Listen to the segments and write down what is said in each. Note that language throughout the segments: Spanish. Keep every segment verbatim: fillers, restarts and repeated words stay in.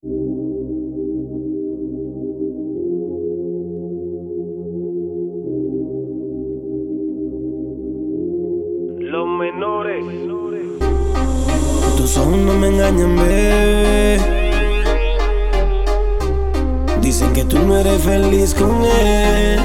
Los menores. Tus ojos no me engañan, bebé. Dicen que tú no eres feliz con él.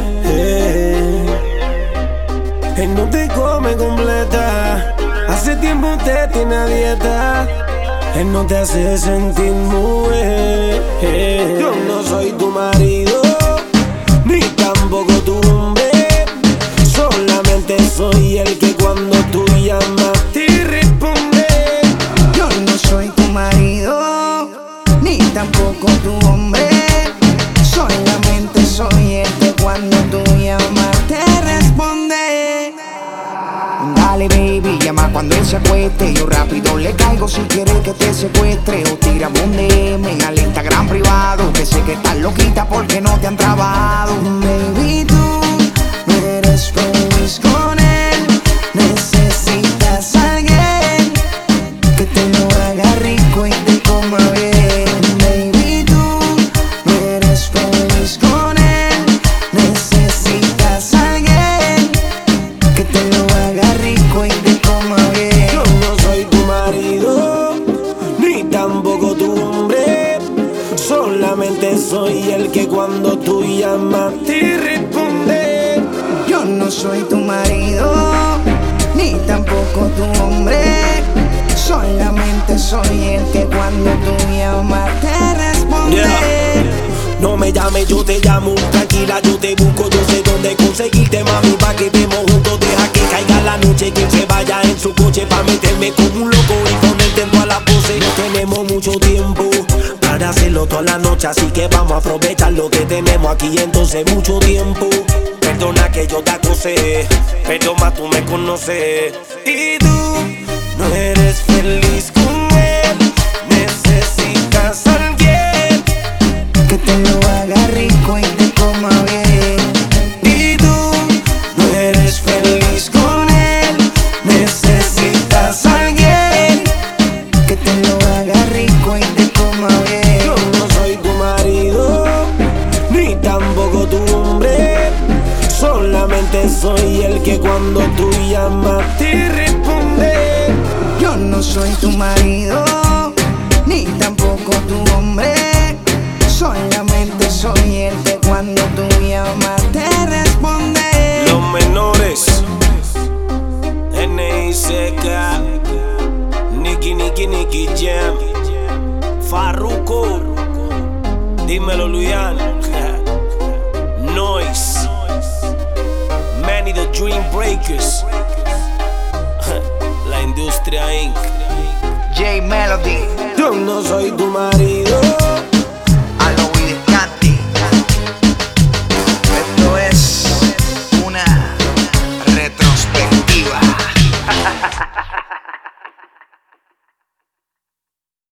Él no te come completa. Hace tiempo te tiene a dieta. Él no te hace sentir mujer. Yo no soy tu marido, ni tampoco tu hombre. Solamente soy el que cuando tú llamas te responde. Yo no soy tu marido, ni tampoco tu hombre. Solamente soy el que cuando tú llamas te responde. Dale baby, llama cuando él se acueste. Yo rápido le caigo si quiere que te secuestre. O tírame un D M al Instagram privado, que sé que estás loquita porque no te han trabado. Baby, tú no eres feliz con él. Necesitas a alguien que te lo haga rico y te coma bien. Baby, tú no eres feliz con él. Necesitas a alguien que te lo haga rico y te coma bien. Yo no soy tu marido, ni tampoco tu hombre. Solamente soy el que cuando tú llamas te responde. Yo no soy tu marido, ni tampoco tu hombre. Solamente soy el que cuando tú llamas te responde. Yeah. No me llames, yo te llamo. Tranquila, yo te busco. Yo sé dónde conseguirte, mami, pa' que estemos juntos. Deja que caiga la noche, que se vaya en su coche pa' meterme como un loco y ponerte en toda la pose. No tenemos mucho tiempo para hacerlo toda la noche, así que vamos a aprovechar lo que tenemos aquí. Entonces mucho tiempo. Perdona que yo te acosé, pero más tú me conoces. Y tú no eres feliz con él. Necesitas a alguien que te lo haga rico y te coma bien. y tú no eres feliz con él. Necesitas a alguien Que te lo haga rico y te coma bien. Yo no soy tu marido, ni tampoco tu hombre. Solamente soy el que cuando tú llamas te responde. Yo no soy tu marido, ni tampoco tu hombre. Solamente soy el que cuando tú llamas te responde. Los menores, N I C K, Nicky Nicky Nicky Jam, Farruko, dímelo Luyan, Noise, Manny the Dream Breakers, La Industria incorporated. J Melody.